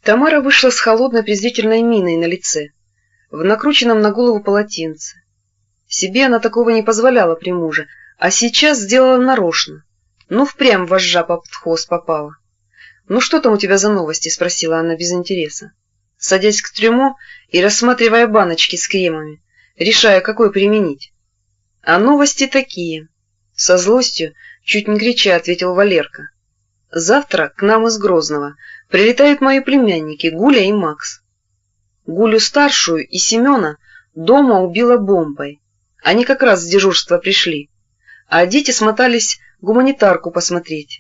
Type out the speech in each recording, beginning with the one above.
Тамара вышла с холодной презрительной миной на лице, в накрученном на голову полотенце. Себе она такого не позволяла при муже, а сейчас сделала нарочно. Ну, впрямь вожжа под хвост попала. — Ну, что там у тебя за новости? — спросила она без интереса, садясь к трюмо и рассматривая баночки с кремами, решая, какой применить. — А новости такие. Со злостью, чуть не крича, ответил Валерка. — Завтра к нам из Грозного прилетают мои племянники Гуля и Макс. Гулю старшую и Семена дома убила бомбой. Они как раз с дежурства пришли, а дети смотались гуманитарку посмотреть.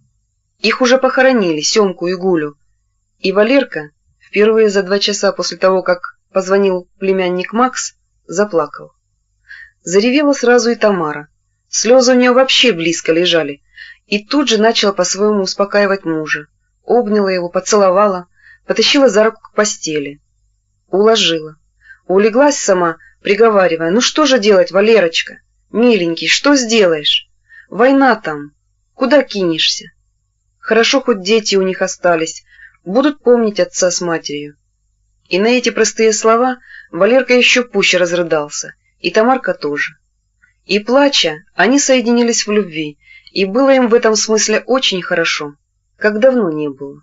Их уже похоронили, Семку и Гулю. И Валерка, впервые за 2 часа после того, как позвонил племянник Макс, заплакал. Заревела сразу и Тамара. Слезы у нее вообще близко лежали, и тут же начала по-своему успокаивать мужа. Обняла его, поцеловала, потащила за руку к постели. Уложила. Улеглась сама, приговаривая: «Ну что же делать, Валерочка? Миленький, что сделаешь? Война там. Куда кинешься? Хорошо, хоть дети у них остались, будут помнить отца с матерью». И на эти простые слова Валерка еще пуще разрыдался, и Тамарка тоже. И, плача, они соединились в любви, и было им в этом смысле очень хорошо, как давно не было.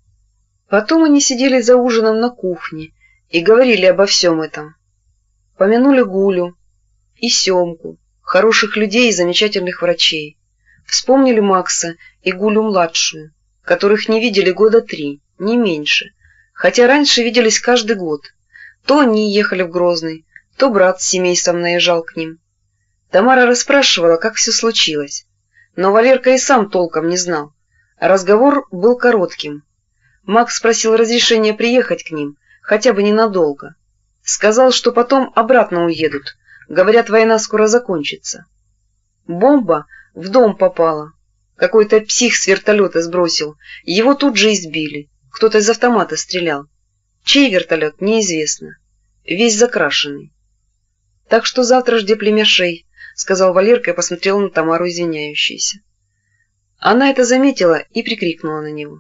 Потом они сидели за ужином на кухне и говорили обо всем этом. Помянули Гулю и Семку, хороших людей и замечательных врачей. Вспомнили Макса и Гулю-младшую, которых не видели года 3, не меньше, хотя раньше виделись каждый год. То они ехали в Грозный, то брат с семейством наезжал к ним. Тамара расспрашивала, как все случилось, но Валерка и сам толком не знал. Разговор был коротким. Макс спросил разрешения приехать к ним, хотя бы ненадолго. Сказал, что потом обратно уедут, говорят, война скоро закончится. Бомба в дом попала. Какой-то псих с вертолета сбросил, его тут же избили. Кто-то из автомата стрелял. Чей вертолет, неизвестно. Весь закрашенный. — Так что завтра жди племяшей, — сказал Валерка и посмотрел на Тамару извиняющейся. Она это заметила и прикрикнула на него.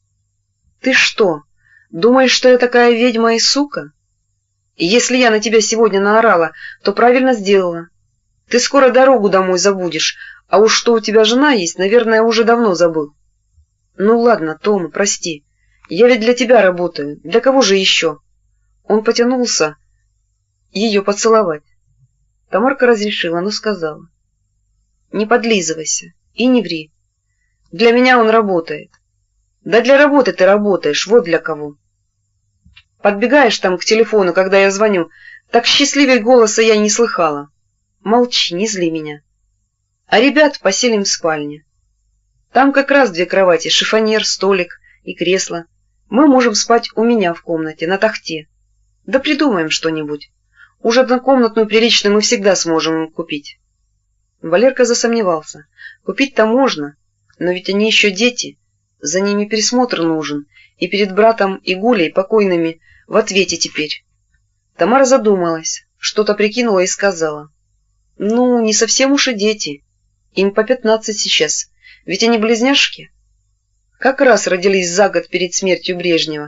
— Ты что, думаешь, что я такая ведьма и сука? Если я на тебя сегодня наорала, то правильно сделала. Ты скоро дорогу домой забудешь, а уж что у тебя жена есть, наверное, уже давно забыл. Ну ладно, Тома, прости. Я ведь для тебя работаю. Для кого же еще? Он потянулся ее поцеловать. Тамарка разрешила, но сказала: не подлизывайся и не ври. Для меня он работает. Да для работы ты работаешь, вот для кого. Подбегаешь там к телефону, когда я звоню, так счастливей голоса я не слыхала. Молчи, не зли меня. А ребят поселим в спальне. Там как раз 2 кровати, шифоньер, столик и кресло. Мы можем спать у меня в комнате, на тахте. Да придумаем что-нибудь. Уж однокомнатную приличную мы всегда сможем купить. Валерка засомневался. Купить-то можно, но ведь они еще дети. За ними присмотр нужен, и перед братом и Гулей покойными в ответе теперь. Тамара задумалась, что-то прикинула и сказала: ну, не совсем уж и дети. Им по 15 сейчас, ведь они близняшки. Как раз родились за год перед смертью Брежнева.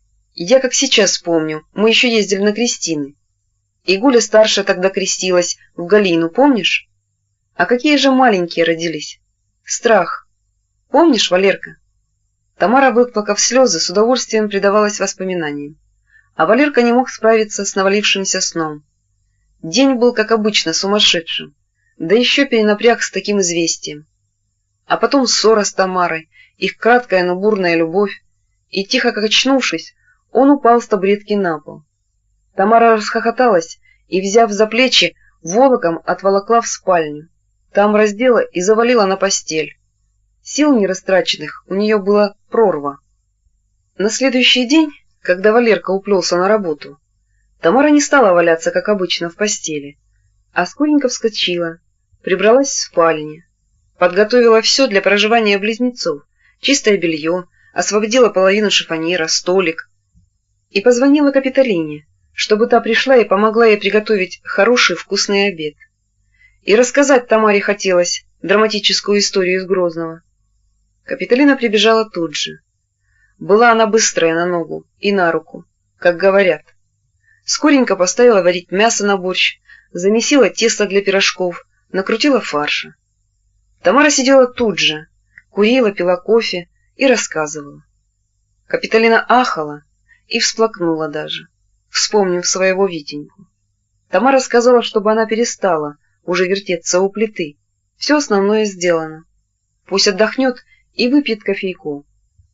Я как сейчас помню, мы еще ездили на крестины. И Гуля старшая тогда крестилась в Галину, помнишь? А какие же маленькие родились. Страх. Помнишь, Валерка? Тамара, выплакав слезы, с удовольствием предавалась воспоминаниям. А Валерка не мог справиться с навалившимся сном. День был, как обычно, сумасшедшим, да еще перенапряг с таким известием. А потом ссора с Тамарой, их краткая, но бурная любовь, и, тихо качнувшись, он упал с табуретки на пол. Тамара расхохоталась и, взяв за плечи, волоком отволокла в спальню. Там раздела и завалила на постель. Сил нерастраченных у нее была прорва. На следующий день, когда Валерка уплелся на работу, Тамара не стала валяться, как обычно, в постели, а скоренько вскочила, прибралась в спальне, подготовила все для проживания близнецов, чистое белье, освободила половину шифоньера, столик, и позвонила Капитолине, чтобы та пришла и помогла ей приготовить хороший вкусный обед. И рассказать Тамаре хотелось драматическую историю из Грозного. Капитолина прибежала тут же. Была она быстрая на ногу и на руку, как говорят. Скоренько поставила варить мясо на борщ, замесила тесто для пирожков, накрутила фарша. Тамара сидела тут же, курила, пила кофе и рассказывала. Капитолина ахала и всплакнула даже, вспомнив своего Витеньку. Тамара сказала, чтобы она перестала уже вертеться у плиты. Все основное сделано. Пусть отдохнет и выпьет кофейку.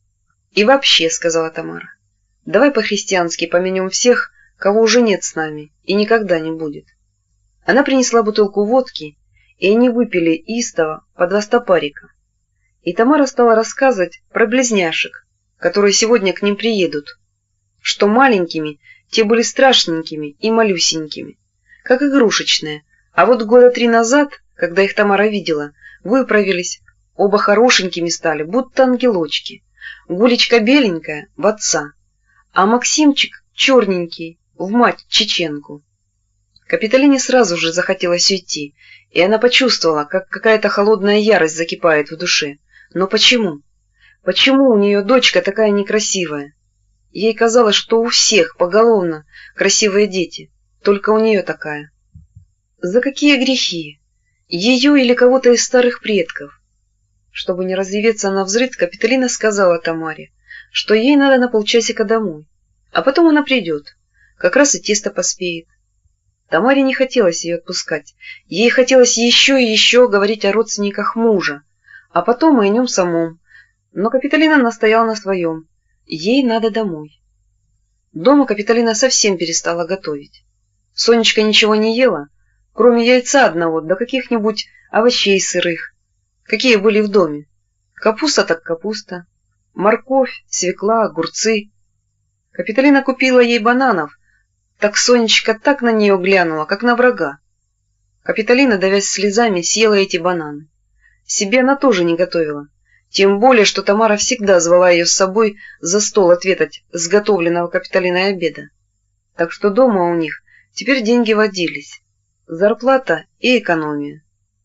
И вообще, сказала Тамара, давай по-христиански поменем всех, кого уже нет с нами и никогда не будет. Она принесла бутылку водки, и они выпили истово по 2 стопарика. И Тамара стала рассказывать про близняшек, которые сегодня к ним приедут, что маленькими те были страшненькими и малюсенькими, как игрушечные, а вот года 3 назад, когда их Тамара видела, выправились, оба хорошенькими стали, будто ангелочки. Гулечка беленькая в отца, а Максимчик черненький в мать чеченку. Капитолине сразу же захотелось уйти, и она почувствовала, как какая-то холодная ярость закипает в душе. Но почему? Почему у нее дочка такая некрасивая? Ей казалось, что у всех поголовно красивые дети, только у нее такая. За какие грехи? Ее или кого-то из старых предков? Чтобы не разреветься навзрыд, Капитолина сказала Тамаре, что ей надо на полчасика домой, а потом она придет, как раз и тесто поспеет. Тамаре не хотелось ее отпускать, ей хотелось еще и еще говорить о родственниках мужа, а потом и о нем самом, но Капитолина настояла на своем, ей надо домой. Дома Капитолина совсем перестала готовить. Сонечка ничего не ела, кроме яйца одного, да каких-нибудь овощей сырых, какие были в доме. Капуста так капуста, морковь, свекла, огурцы. Капитолина купила ей бананов, так Сонечка так на нее глянула, как на врага. Капитолина, давясь слезами, съела эти бананы. Себе она тоже не готовила, тем более, что Тамара всегда звала ее с собой за стол отведать сготовленного Капитолиной обеда. Так что дома у них теперь деньги водились, зарплата и экономия.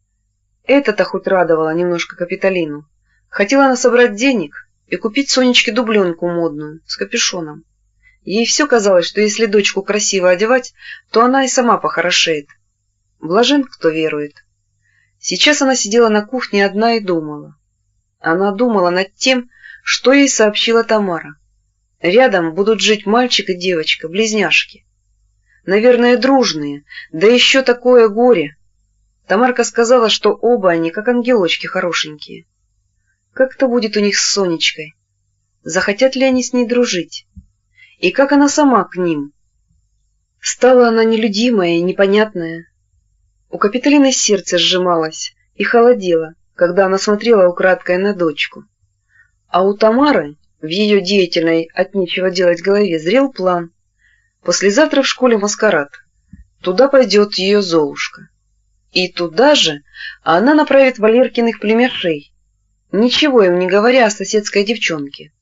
Это-то хоть радовало немножко Капитолину. Хотела она собрать денег и купить Сонечке дубленку модную, с капюшоном. Ей все казалось, что если дочку красиво одевать, то она и сама похорошеет. Блажен, кто верует. Сейчас она сидела на кухне одна и думала. Она думала над тем, что ей сообщила Тамара. Рядом будут жить мальчик и девочка, близняшки. Наверное, дружные, да еще такое горе. Тамарка сказала, что оба они как ангелочки хорошенькие. Как это будет у них с Сонечкой? Захотят ли они с ней дружить? И как она сама к ним? Стала она нелюдимая и непонятная. У Капитолины сердце сжималось и холодело, когда она смотрела украдкой на дочку. А у Тамары в ее деятельной от нечего делать голове зрел план. Послезавтра в школе маскарад. Туда пойдет ее Золушка. И туда же она направит Валеркиных племяшей, ничего им не говоря о соседской девчонке.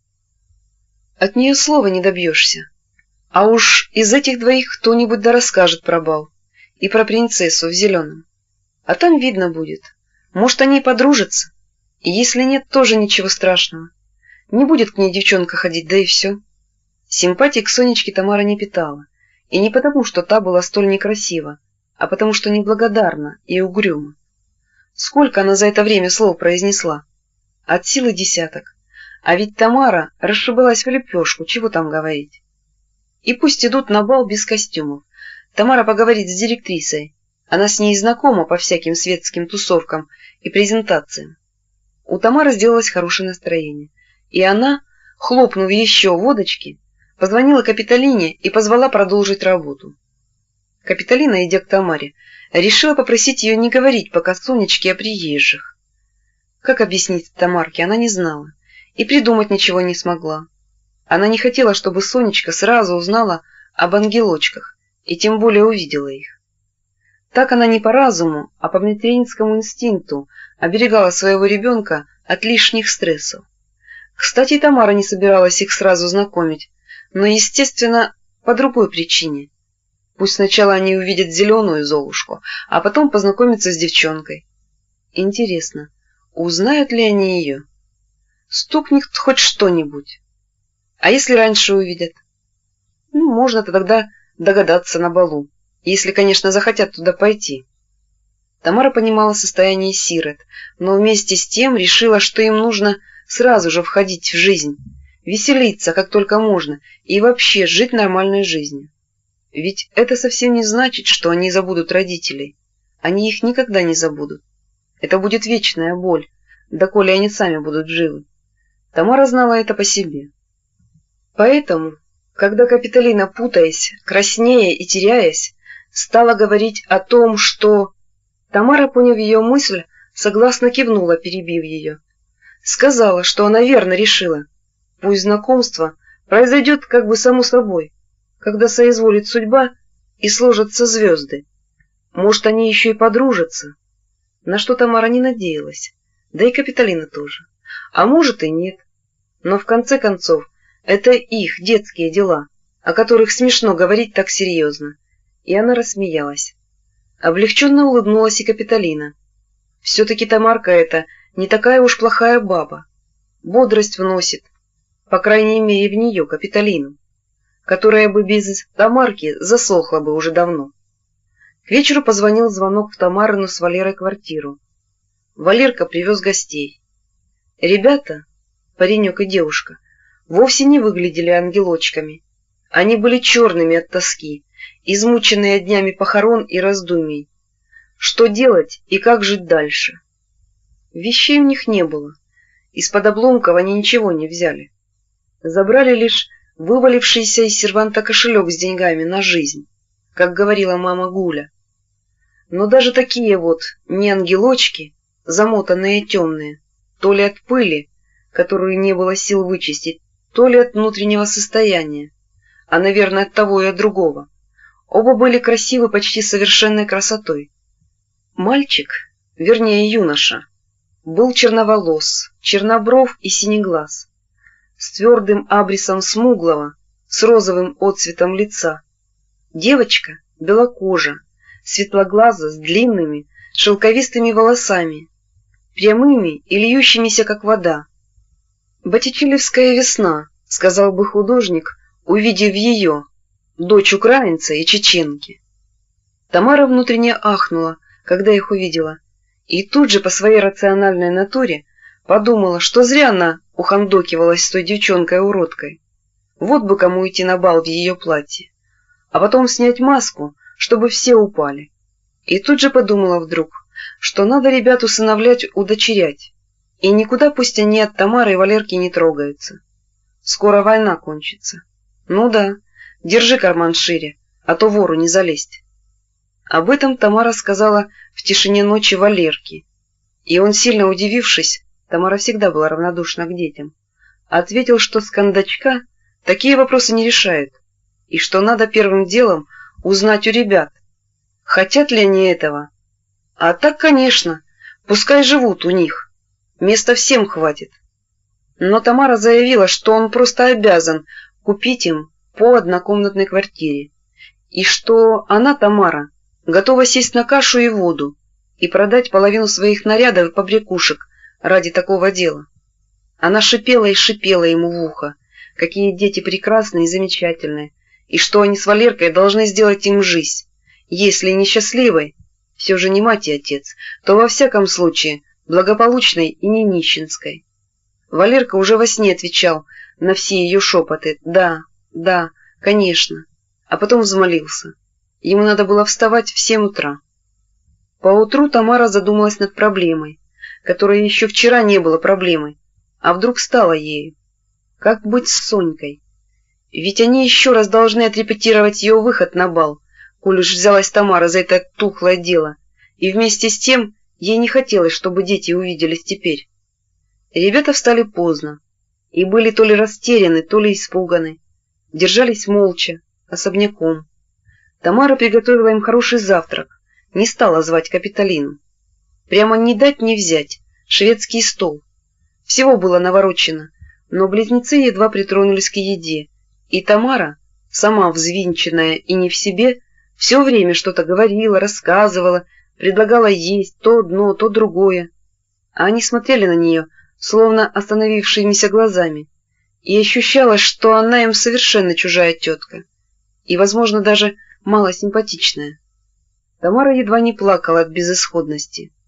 От нее слова не добьешься. А уж из этих двоих кто-нибудь да расскажет про бал и про принцессу в зеленом. А там видно будет. Может, они и подружатся. И если нет, тоже ничего страшного. Не будет к ней девчонка ходить, да и все. Симпатии к Сонечке Тамара не питала. И не потому, что та была столь некрасива, а потому что неблагодарна и угрюма. Сколько она за это время слов произнесла? От силы 10. А ведь Тамара расшибалась в лепешку, чего там говорить. И пусть идут на бал без костюмов. Тамара поговорит с директрисой. Она с ней знакома по всяким светским тусовкам и презентациям. У Тамары сделалось хорошее настроение. И она, хлопнув еще водочки, позвонила Капитолине и позвала продолжить работу. Капитолина, идя к Тамаре, решила попросить ее не говорить пока Сонечке о приезжих. Как объяснить Тамарке, она не знала и придумать ничего не смогла. Она не хотела, чтобы Сонечка сразу узнала об ангелочках и тем более увидела их. Так она не по разуму, а по материнскому инстинкту оберегала своего ребенка от лишних стрессов. Кстати, и Тамара не собиралась их сразу знакомить, но, естественно, по другой причине. Пусть сначала они увидят зеленую Золушку, а потом познакомятся с девчонкой. Интересно, узнают ли они ее? Стукнет хоть что-нибудь. А если раньше увидят? Ну, можно-то тогда догадаться на балу, если, конечно, захотят туда пойти. Тамара понимала состояние сирот, но вместе с тем решила, что им нужно сразу же входить в жизнь, веселиться как только можно и вообще жить нормальной жизнью. Ведь это совсем не значит, что они забудут родителей. Они их никогда не забудут. Это будет вечная боль, доколе они сами будут живы. Тамара знала это по себе. Поэтому, когда Капитолина, путаясь, краснея и теряясь, стала говорить о том, что... Тамара, поняв ее мысль, согласно кивнула, перебив ее. Сказала, что она верно решила. Пусть знакомство произойдет как бы само собой, когда соизволит судьба и сложатся звезды. Может, они еще и подружатся. На что Тамара не надеялась, да и Капитолина тоже. А может и нет. Но в конце концов, это их детские дела, о которых смешно говорить так серьезно. И она рассмеялась. Облегченно улыбнулась и Капитолина. Все-таки Тамарка эта не такая уж плохая баба. Бодрость вносит, по крайней мере в нее, Капитолину, которая бы без Тамарки засохла бы уже давно. К вечеру позвонил звонок в Тамарину с Валерой квартиру. Валерка привез гостей. Ребята, паренек и девушка, вовсе не выглядели ангелочками. Они были черными от тоски, измученные днями похорон и раздумий. Что делать и как жить дальше? Вещей у них не было. Из-под обломков они ничего не взяли. Забрали лишь вывалившийся из серванта кошелек с деньгами на жизнь, как говорила мама Гуля. Но даже такие вот не ангелочки, замотанные темные, то ли от пыли, которую не было сил вычистить, то ли от внутреннего состояния, а, наверное, от того и от другого. Оба были красивы почти совершенной красотой. Мальчик, вернее юноша, был черноволос, чернобров и синеглаз, с твердым абрисом смуглого, с розовым отцветом лица. Девочка белокожа, светлоглаза, с длинными, шелковистыми волосами, прямыми и льющимися, как вода. «Боттичелевская весна», — сказал бы художник, увидев ее, дочь украинца и чеченки. Тамара внутренне ахнула, когда их увидела, и тут же по своей рациональной натуре подумала, что зря она ухандокивалась с той девчонкой-уродкой. Вот бы кому идти на бал в ее платье, а потом снять маску, чтобы все упали. И тут же подумала вдруг, что надо ребят усыновлять, удочерять, и никуда пусть они от Тамары и Валерки не трогаются. Скоро война кончится. Ну да, держи карман шире, а то вору не залезть. Об этом Тамара сказала в тишине ночи Валерке, и он, сильно удивившись, Тамара всегда была равнодушна к детям, ответил, что с кондачка такие вопросы не решают, и что надо первым делом узнать у ребят, хотят ли они этого. А так, конечно, пускай живут у них, места всем хватит. Но Тамара заявила, что он просто обязан купить им по однокомнатной квартире, и что она, Тамара, готова сесть на кашу и воду и продать половину своих нарядов и побрякушек ради такого дела. Она шипела и шипела ему в ухо, какие дети прекрасные и замечательные, и что они с Валеркой должны сделать им жизнь, если не счастливой, все же не мать и отец, то во всяком случае благополучной и не нищенской. Валерка уже во сне отвечал на все ее шепоты «да, да, конечно», а потом взмолился. Ему надо было вставать в 7 утра. Поутру Тамара задумалась над проблемой, которая еще вчера не была проблемой, а вдруг стала ею. Как быть с Сонькой? Ведь они еще раз должны отрепетировать ее выход на бал, коль уж взялась Тамара за это тухлое дело, и вместе с тем ей не хотелось, чтобы дети увиделись теперь. Ребята встали поздно и были то ли растеряны, то ли испуганы, держались молча, особняком. Тамара приготовила им хороший завтрак, не стала звать Капитолину. Прямо не дать не взять, шведский стол. Всего было наворочено, но близнецы едва притронулись к еде, и Тамара, сама взвинченная и не в себе, все время что-то говорила, рассказывала, предлагала есть то одно, то другое. А они смотрели на нее, словно остановившимися глазами, и ощущалось, что она им совершенно чужая тетка, и, возможно, даже мало симпатичная. Тамара едва не плакала от безысходности.